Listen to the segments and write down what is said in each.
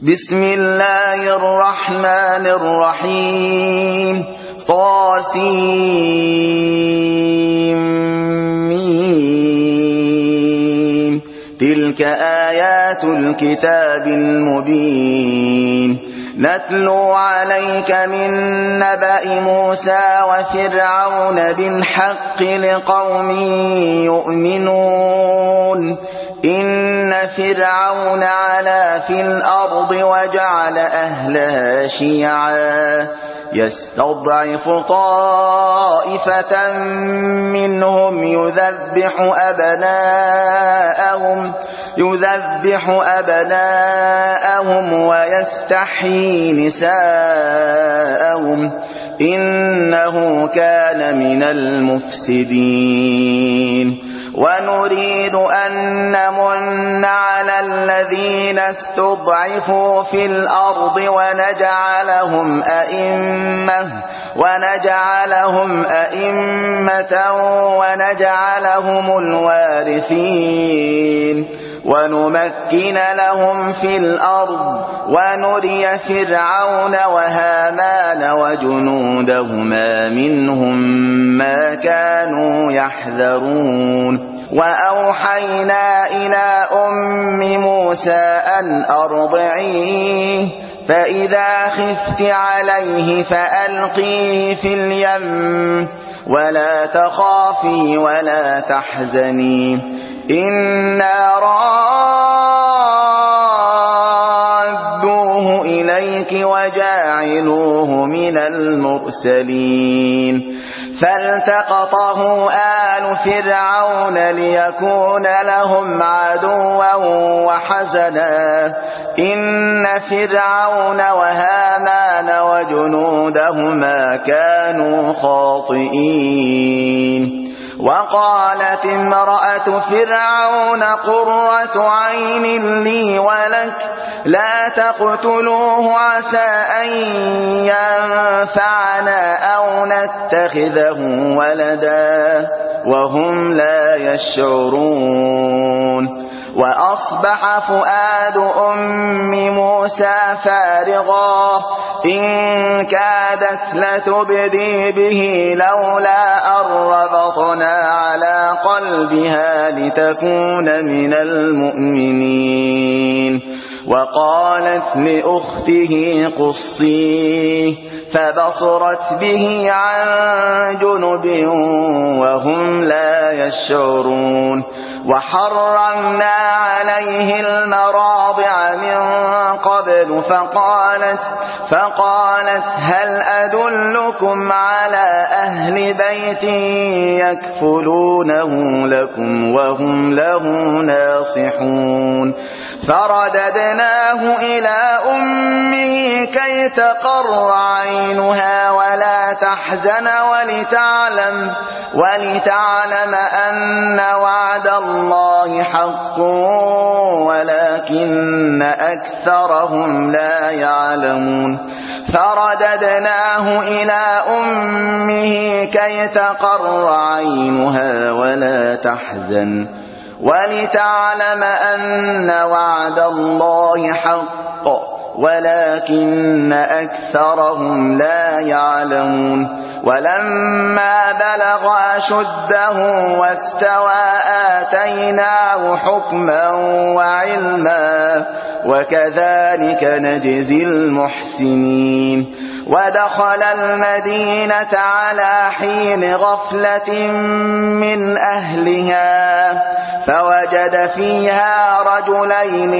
بسم الله الرحمن الرحيم طاسيم تلك آيات الكتاب المبين نتلو عليك من نبأ موسى وفرعون بالحق لقوم يؤمنون إن فرعون علا في الأرض وجعل أهلها شيعا يستضعف طائفة منهم يذبح أبناءهم ويستحيي نساءهم إنه كان من المفسدين ونريد أن نمن على الذين استضعفوا في الأرض ونجعلهم أئمة ونجعلهم الوارثين ونمكن لهم في الأرض ونري فرعون وهامان وجنودهما منهم ما كانوا يحذرون وأوحينا إلى أم موسى أن أرضعيه فإذا خفت عليه فألقيه في اليم ولا تخافي ولا تحزني إنا رادوه إليك وجاعلوه من المرسلين فالتقطه آل فرعون ليكون لهم عدوا وحزنا إن فرعون وهامان وجنودهما كانوا خاطئين وقالت امرأة فرعون قرة عين لي ولك لا تقتلوه عسى أن ينفعنا أو نتخذه ولدا وهم لا يشعرون وأصبح فؤاد أم موسى فارغا إن كادت لتبدي به لولا أن ربطنا على قلبها لتكون من المؤمنين وقالت لأخته قصيه فبصرت به عن جنب وهم لا يشعرون وحرمنا عليه المراضع من قبل فقالت هل أدلكم على أهل بيت يكفلونه لكم وهم له ناصحون فرددناه إلى أمه كي تقر عينها ولا تحزن ولتعلم أن وعد الله حق ولكن أكثرهم لا يعلمون فرددناه إلى أمه كي تقر عينها ولا تحزن ولتعلم أن وعد الله حق ولكن أكثرهم لا يعلمون ولما بلغ أشده واستوى آتيناه حكما وعلما وكذلك نجزي المحسنين ودخل المدينة على حين غفلة من أهلها فوجد فيها رجلين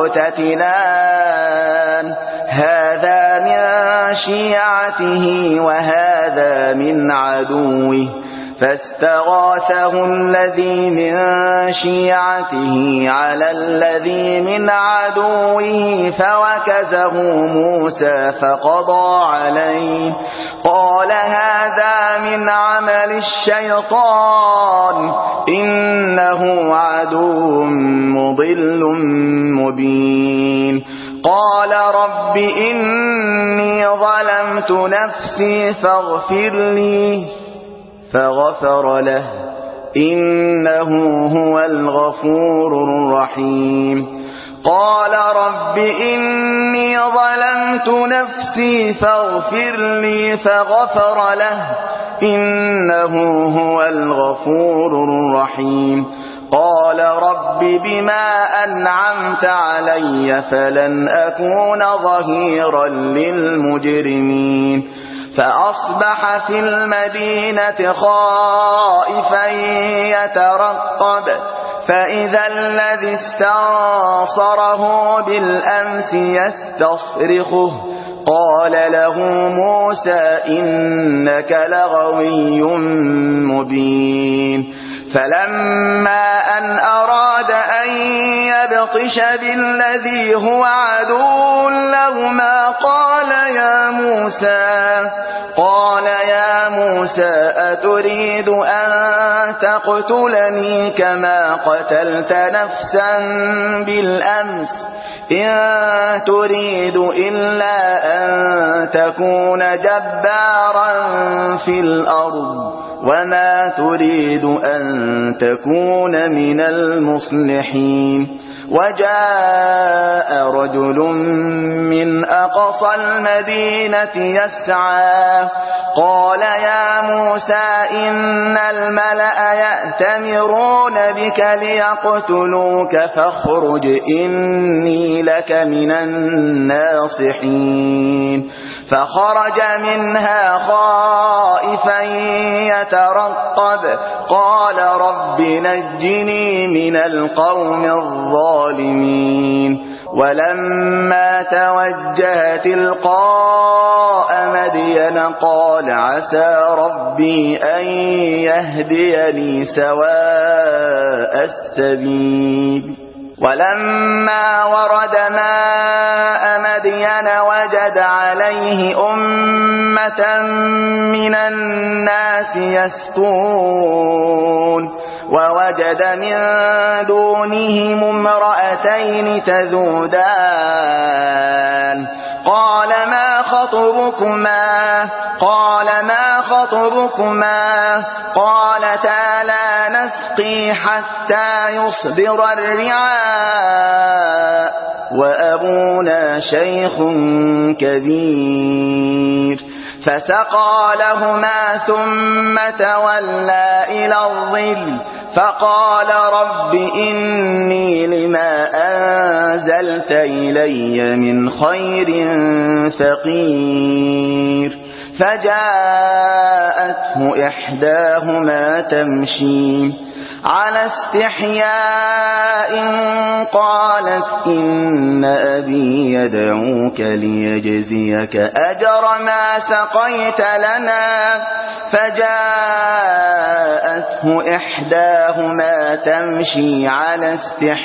يقتتلان هذا من شيعته وهذا من عدوه فاستغاثه الذي من شيعته على الذي من عدوه فوكزه موسى فقضى عليه قال هذا من عمل الشيطان إنه عدو مضل مبين قال رب إني ظلمت نفسي فاغفر لي فغفر له إنه هو الغفور الرحيم قال رب إني ظلمت نفسي فاغفر لي فغفر له إنه هو الغفور الرحيم قال رب بما أنعمت علي فلن أكون ظهيرا للمجرمين فأصبح في المدينة خائفا يترقب فإذا الذي استنصره بالأمس يستصرخه قال له موسى إنك لغوي مبين فلما أن أراد أن يبطش بالذي هو عدو لهما قال يا موسى أتريد أن تقتلني كما قتلت نفسا بالأمس إن تريد إلا أن تكون جبارا في الأرض وما تريد أن تكون من المصلحين وجاء رجل من أقصى المدينة يسعى قال يا موسى إن الملأ يأتمرون بك ليقتلوك فاخرج إني لك من الناصحين فخرج منها خائفا يترقب قال رب نجني من القوم الظالمين ولما توجه تلقاء مدين قال عسى ربي أن يهديني سواء السبيل ولما ورد ماء مدين وجد عليه أمة من الناس يسقون ووجد من دونهم امرأتين تذودان قال ما خطبكما قالتا لا نسقي حتى يصدر الرعاء وأبونا شيخ كبير فسقى لهما ثم تولى إلى الظل فقال رب إني لما أنزلت إلي من خير فقير فجاءته إحداهما تمشي على استحياء قالت إن أبي يدعوك ليجزيك أجر ما سقيت لنا فجاءته إحداهما تمشي على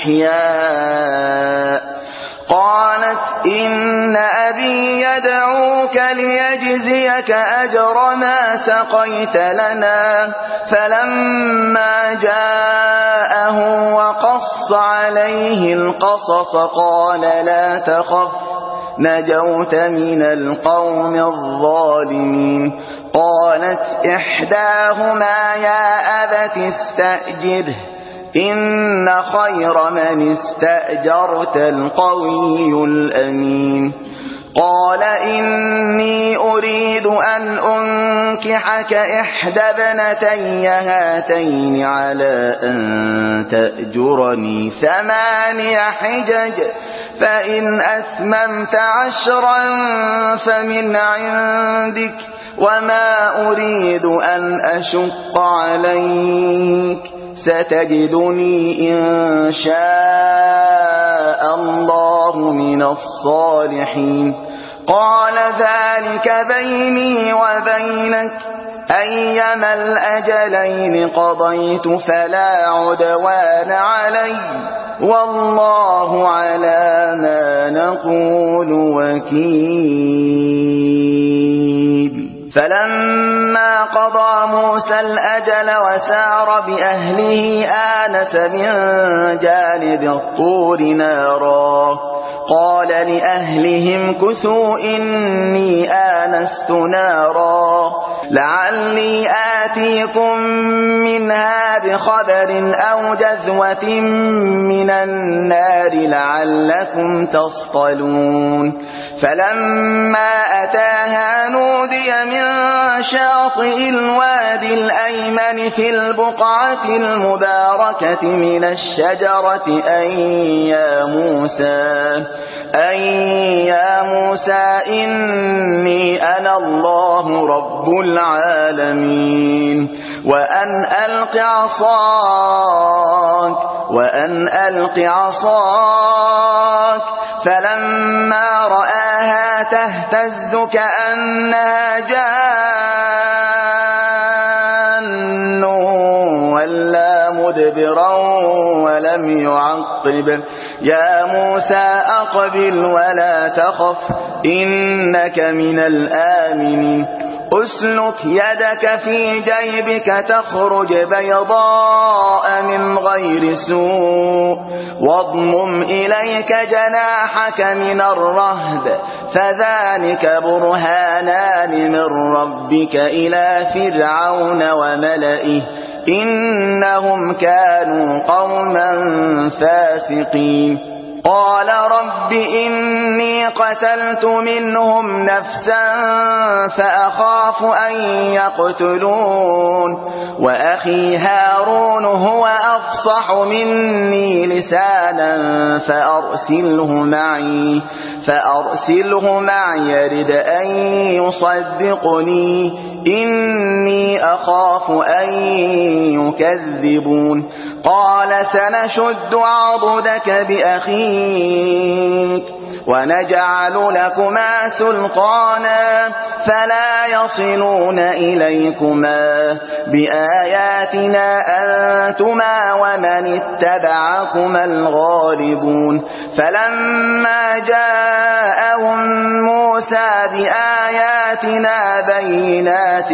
استحياء قالت إن أبي يدعوك ليجزيك أجر ما سقيت لنا فلما جاءه وقص عليه القصص قال لا تخف نجوت من القوم الظالمين قالت إحداهما يا أبت استأجره إن خير من استأجرت القوي الأمين قال إني أريد أن أنكحك إحدى ابنتي هاتين على أن تأجرني 8 حجج فإن أتممت 10 فمن عندك وما أريد أن أشق عليك ستجدني إن شاء الله من الصالحين قال ذلك بيني وبينك أيما الأجلين قضيت فلا عدوان علي والله على ما نقول وكيل فلما قضى موسى الأجل وسار بأهله آنس من جانب الطور نارا قال لأهلهم كثوا إني آنست نارا لعلي آتيكم منها بخبر أو جذوة من النار لعلكم تصطلون فلما أتاها نودي من شاطئ الوادي الأيمن في البقعة المباركة من الشجرة أن يا موسى إني أنا الله رب العالمين وأن ألق عصاك فلما رآها تهتز كأنها جان ولا مدبرا ولم يعقب يا موسى أقبل ولا تخف إنك من الآمنين أسلك يدك في جيبك تخرج بيضاء من غير سوء واضمم إليك جناحك من الرهب فذلك برهانان من ربك إلى فرعون وملئه إنهم كانوا قوما فاسقين قال رب إني قتلت منهم نفسا فأخاف أن يقتلون وأخي هارون هو أفصح مني لسانا فأرسله معي يرد أن يصدقني إني أخاف أن يكذبون قال سنشد عضدك بأخيك ونجعل لكما سلطانا فلا يصلون إليكما بآياتنا أنتما ومن اتبعكما الغالبون فلما جاءهم موسى بآياتنا بينات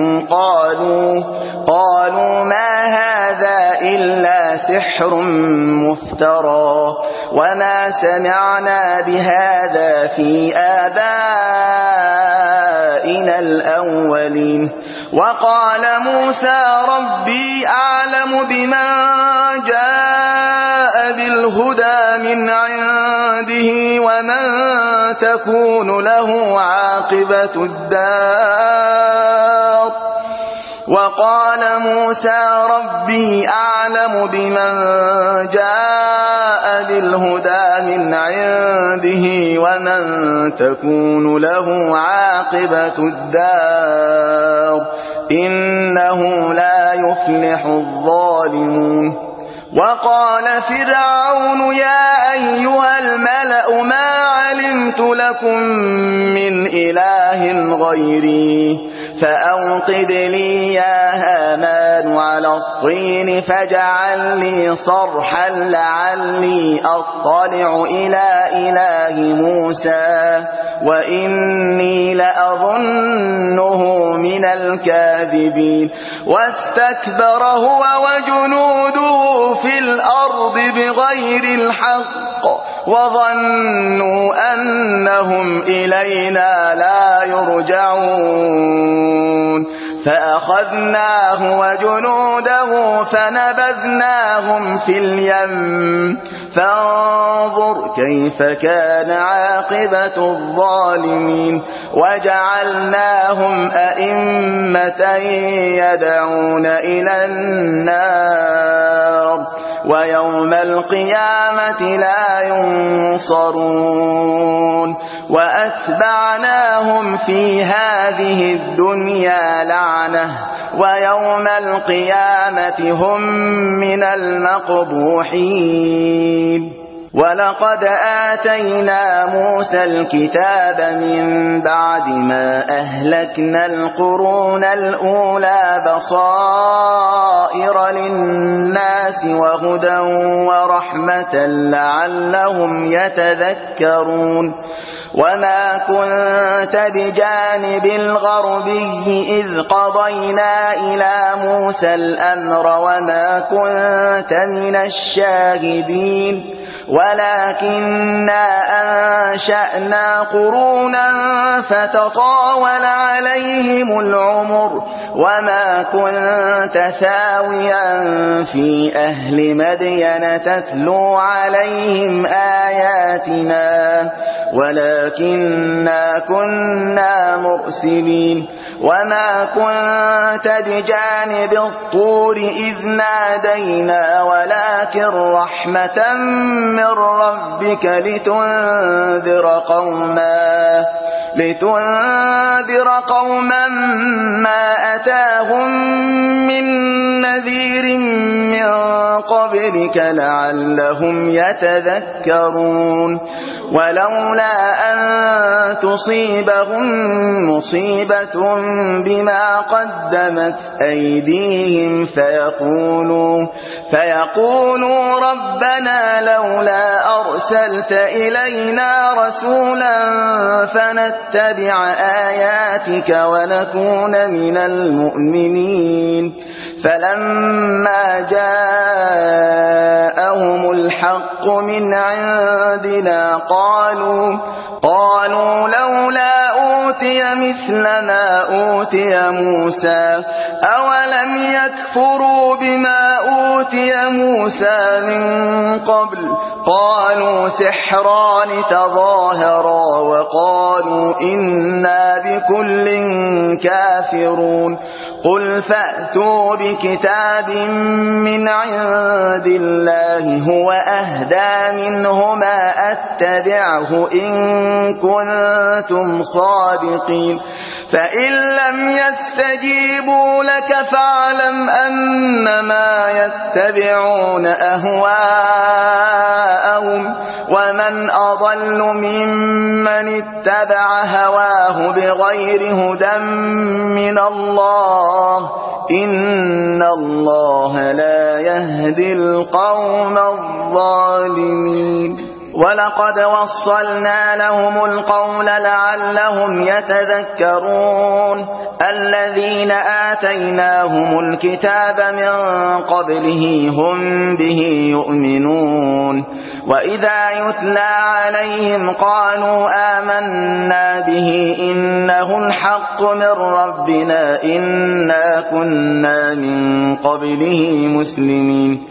قالوا ما هذا إلا سحر مفترى وما سمعنا بهذا في آبائنا الأولين وقال موسى ربي أعلم بمن جاء بالهدى من عنده ومن تكون له عاقبة الدار وقال موسى ربي أعلم بمن جاء بالهدى من عنده ومن تكون له عاقبة الدار إنه لا يفلح الظالمون وقال فرعون يا أيها الملأ ما علمت لكم من إله غيري فأوقد لي يا هامان على الطين فاجعل لي صرحا لعلي أطلع إلى إله موسى وإني لأظنه من الكاذبين واستكبر هو وجنوده في الأرض بغير الحق وظنوا أنهم إلينا لا يرجعون فأخذناه وجنوده فنبذناهم في اليم فانظر كيف كان عاقبة الظالمين وجعلناهم أئمة يدعون إلى النار ويوم القيامة لا ينصرون وأتبعناهم في هذه الدنيا لعنة ويوم القيامة هم من المقبوحين ولقد آتينا موسى الكتاب من بعد ما أهلكنا القرون الأولى بصائر للناس وهدى ورحمة لعلهم يتذكرون وما كنت بجانب الغربي إذ قضينا إلى موسى الأمر وما كنت من الشاهدين ولكننا أنشأنا قرونا فتطاول عليهم العمر وما كنت ثاويا في أهل مدين تتلو عليهم آياتنا ولكننا كنا مرسلين وما كنت بجانب الطور إذ نادينا ولكن رحمة من ربك لتنذر قوما ما أتاهم من نذير من قبلك لعلهم يتذكرون ولولا أن تصيبهم مصيبة بما قدمت أيديهم فيقولوا ربنا لولا أرسلت إلينا رسولا فنتبع آياتك ونكون من المؤمنين فلما جاءهم الحق من عندنا قالوا لولا أوتي مثل ما أوتي موسى أولم يكفروا بما أوتي موسى من قبل قالوا سحران تظاهرا وقالوا إنا بكل كافرون قل فأتوا بكتاب من عند الله هو أهدى منهما أتبعه إن كنتم صادقين فإن لم يستجيبوا لك فاعلم أنما يتبعون أهواءهم ومن أضل ممن اتبع هواه بغير هدى من الله إن الله لا يهدي القوم الظالمين ولقد وصلنا لهم القول لعلهم يتذكرون الذين آتيناهم الكتاب من قبله هم به يؤمنون وإذا يتلى عليهم قالوا آمنا به إنه الحق من ربنا إنا كنا من قبله مسلمين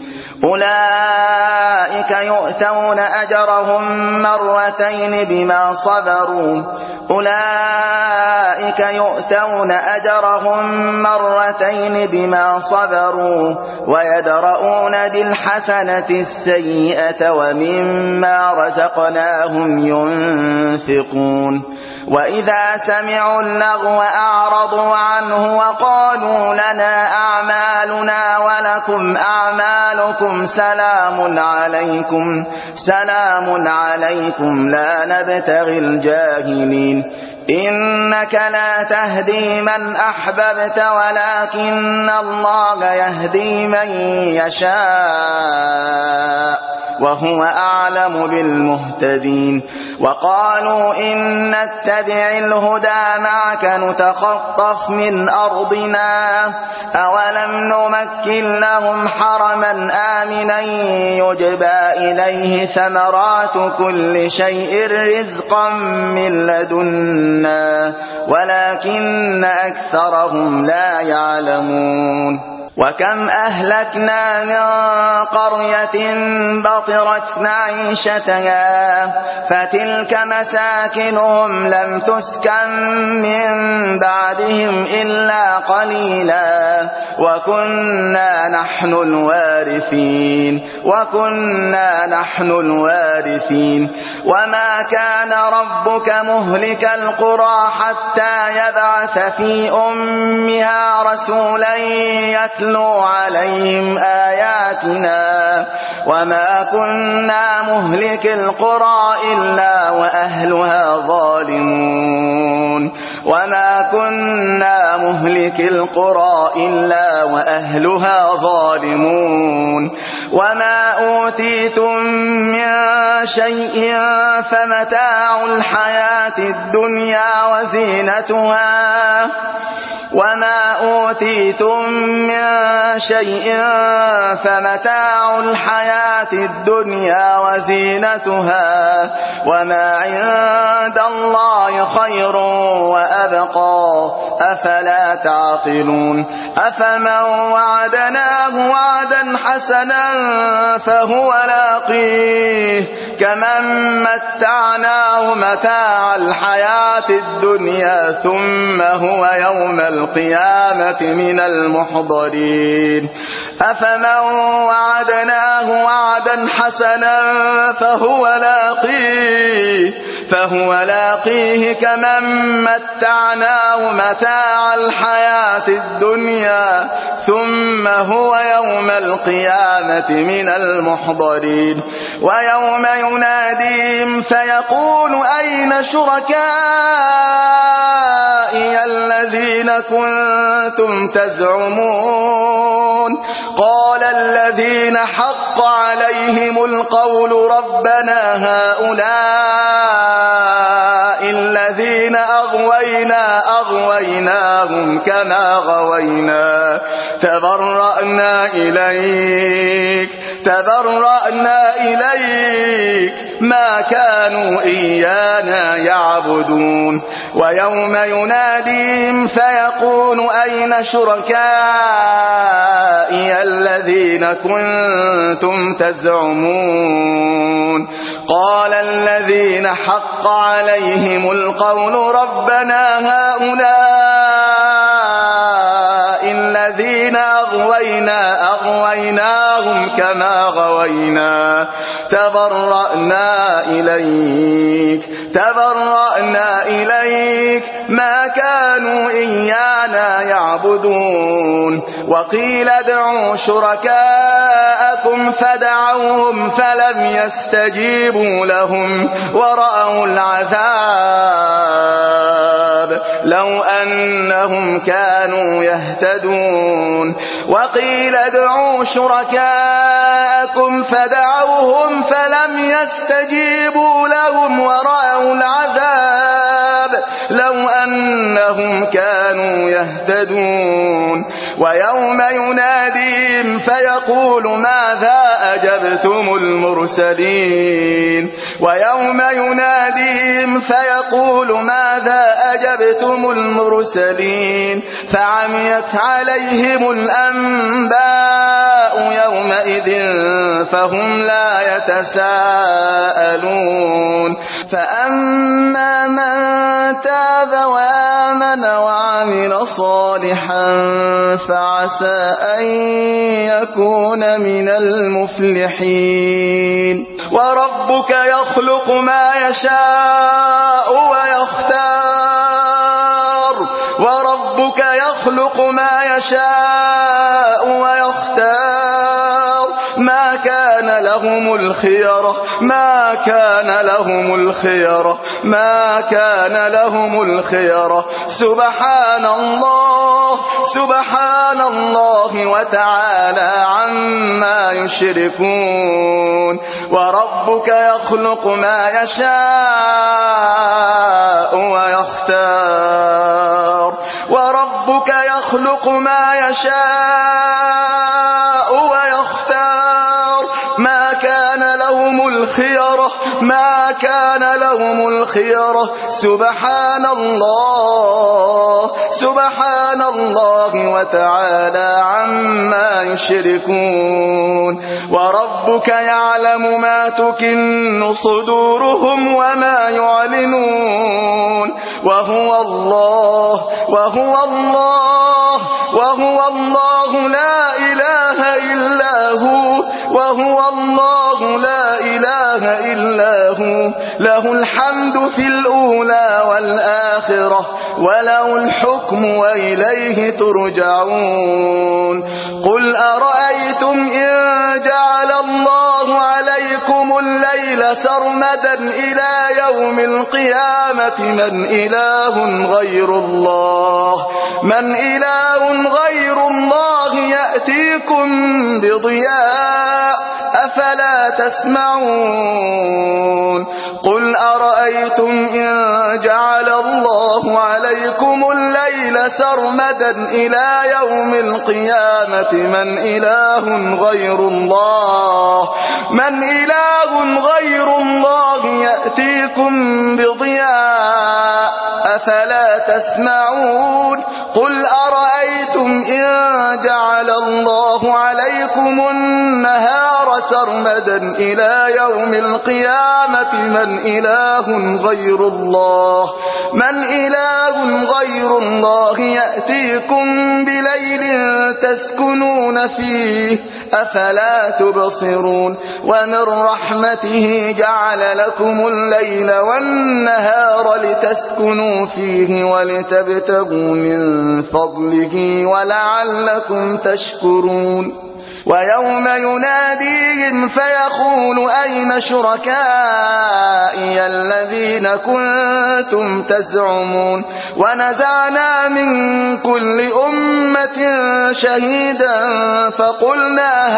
أولئك يؤتون أجرهم مرتين بما صبروا ويدرؤون بالحسنة السيئة ومما رزقناهم ينفقون وإذا سمعوا اللغو أعرضوا عنه وقالوا لنا أعمالنا ولكم أعمالكم سلام عليكم لا نبتغي الجاهلين إنك لا تهدي من أحببت ولكن الله يهدي من يشاء وهو أعلم بالمهتدين وقالوا إن نتبع الهدى معك نتخطف من أرضنا أولم نمكن لهم حرما آمنا يجبى إليه ثمرات كل شيء رزقا من لدنا ولكن أكثرهم لا يعلمون وكم أهلكنا من قرية بطرت معيشتها فتلك مساكنهم لم تسكن من بعدهم إلا قليلا وكنا نحن الوارثين وما كان ربك مهلك القرى حتى يبعث في أمها رسولا يتلو عليهم آياتنا وما كنا مهلك القرى إلا وأهلها ظالمون وما أوتيتم من شيء فمتاع الحياة الدنيا وزينتها وما أوتيتم من شيء فمتاع الحياة الدنيا وزينتها وما عند الله خير وأبقى أفلا تعقلون أفمن وعدناه وعدا حسنا فهو لاقيه كمن متعناه متاع الحياة الدنيا ثم هو يوم القيامة من المحضرين أفمن وعدناه وعدا حسنا فهو لاقيه كمن متعناه متاع الحياة الدنيا ثم هو يوم القيامة من المحضرين ويوم يناديهم فيقول أين شركائي الذين كنتم تزعمون قال الذين حق عليهم القول ربنا هؤلاء الذين أغويناهم كما غوينا تبرأنا إليك ما كانوا إيانا يعبدون ويوم يناديهم فيقول أين شركائي الذين كنتم تزعمون قال الذين حق عليهم القول ربنا هؤلاء الذين أغويناهم كما غوينا تبرأنا إليك ما كانوا إيانا يعبدون وقيل ادعوا شركاءكم فدعوهم فلم يستجيبوا لهم ورأوا العذاب لو أنهم كانوا يهتدون وقيل ادعوا شركاءكم فدعوهم فلم يستجيبوا لهم ورأوا العذاب لو أنهم كانوا يهتدون ويوم يناديهم فيقول ماذا أجبتم المرسلين فعميت عليهم الأنباء يومئذ فهم لا يتساءلون فأما من تاب وآمن وعمل صالحا فعسى أن يكون من المفلحين وربك يخلق ما يشاء ويختار ما كان لهم الخيرة سبحان الله وتعالى عما يشركون وربك يخلق ما يشاء ويختار ما كان لهم الخيرة سبحان الله وتعالى عما يشركون وربك يعلم ما تكن صدورهم وما يعلنون وهو الله لا إله إلا هو له الحمد في الأولى والآخرة وله الحكم وإليه ترجعون قل أرأيتم إن جعل الله عليكم الليل سرمدا إلى يوم القيامة من إله غير الله يأتيكم بضياء أفلا تسمعون قل أرأيتم إن جعل الله عليكم الليل سرمدا إلى يوم القيامة من إله غير الله يأتيكم بضياء أفلا تسمعون قل أرأيتم إن جعل الله عليكم النهار سرمدا إلى يوم القيامة من إله غير الله يأتيكم بليل تسكنون فيه أفلا تبصرون ومن رحمته جعل لكم الليل والنهار لتسكنوا فيه ولتبتغوا من فضله ولعلكم تشكرون ويوم يناديهم فيقول أين شركائي الذين كنتم تزعمون ونزعنا من كل أمة شهيدا فقلنا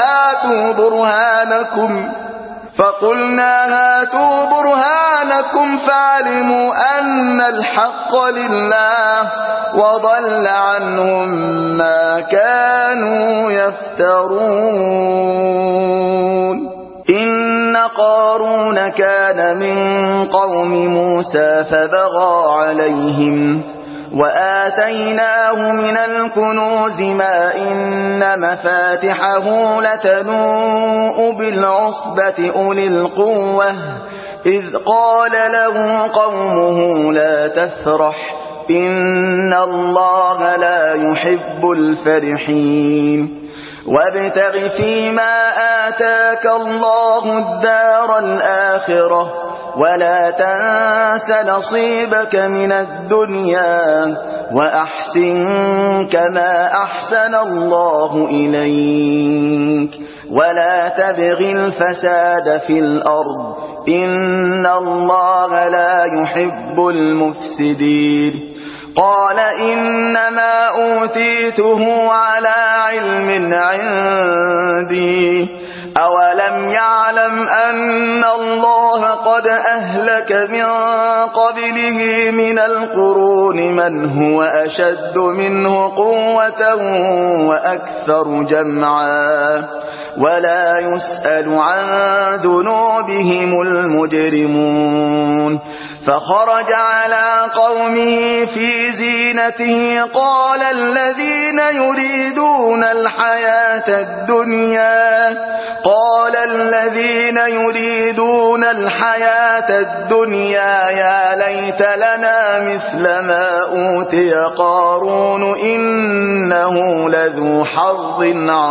هاتوا برهانكم فعلموا أن الحق لله وضل عنهم ما كانوا يفترون إن قارون كان من قوم موسى فبغى عليهم وآتيناه من الكنوز ما إن مفاتحه لتنوء بالعصبة أولي القوة إذ قال له قومه لا تفرح إن الله لا يحب الفرحين وابتغ فيما آتاك الله الدار الآخرة ولا تنس نصيبك من الدنيا وأحسن كما أحسن الله إليك ولا تبغ الفساد في الأرض إن الله لا يحب المفسدين قال إنما أوتيته على علم عندي أولم يعلم أن الله قد أهلك من قبله من القرون من هو أشد منه قوة وأكثر جمعا ولا يسأل عن ذنوبهم المجرمون فخرج على قومه في زينته قال الذين يريدون الحياة الدنيا يا ليت لنا مثل ما أوتي قارون إنه لذو حظ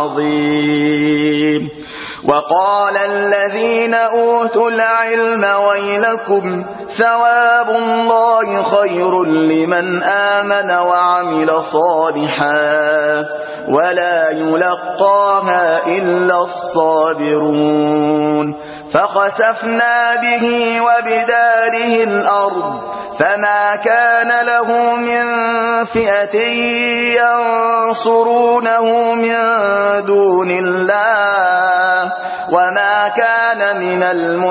عظيم وقال الذين أوتوا العلم ويلكم ثواب الله خير لمن آمن وعمل صالحا ولا يلقاها إلا الصابرون فخسفنا به وبداره الأرض فما كان له من فئة ينصرونه من دون الله وما كان من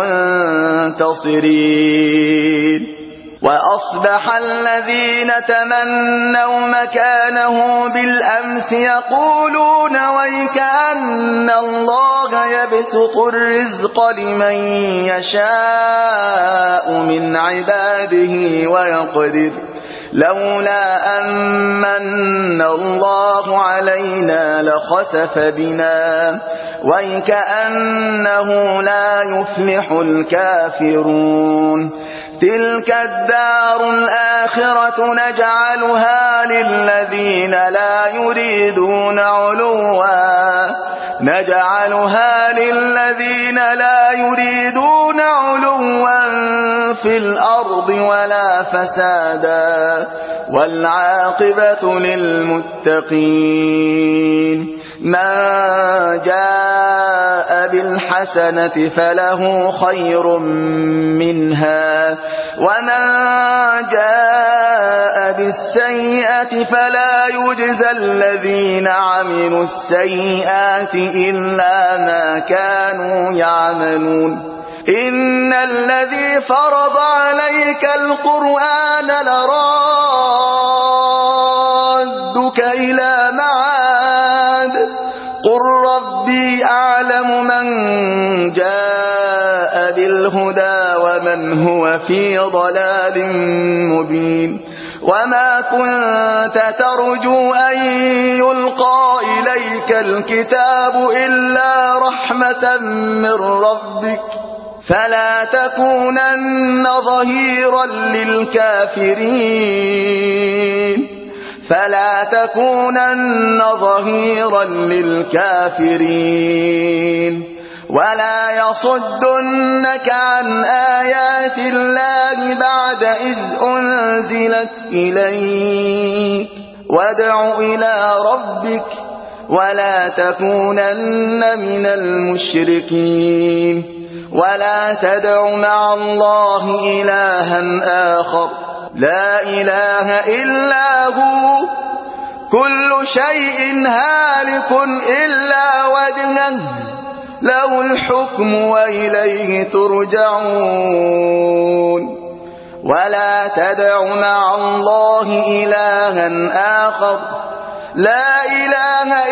المنتصرين وأصبح الذين تمنوا مكانه بالأمس يقولون ويكأن الله يبسط الرزق لمن يشاء من عباده ويقدر لولا أمن الله علينا لخسف بنا ويكأنه لا يفلح الكافرون تلك الدار الآخرة نجعلها للذين لا يريدون علوا في الأرض ولا فسادا والعاقبة للمتقين من جاء بالحسنة فله خير منها ومن جاء بالسيئة فلا يجزى الذين عملوا السيئات إلا ما كانوا يعملون إن الذي فرض عليك القرآن لرادك إلى معاد قل ربي أعلم من جاء بالهدى ومن هو في ضلال مبين وما كنت ترجو أن يلقى إليك الكتاب إلا رحمة من ربك فلا تكونن ظهيرا للكافرين ولا يصدنك عن آيات الله بعد إذ أنزلت إليك وادع إلى ربك ولا تكونن من المشركين ولا تدع مع الله إلها آخر لا إله إلا هو كل شيء هالك إلا وجهه له الحكم وإليه ترجعون ولا تدع مع الله إلها آخر لا إله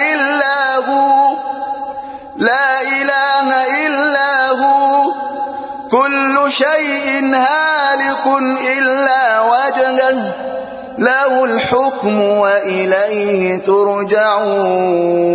إلا هو كل شيء هالك إلا وجهه له الحكم وإليه ترجعون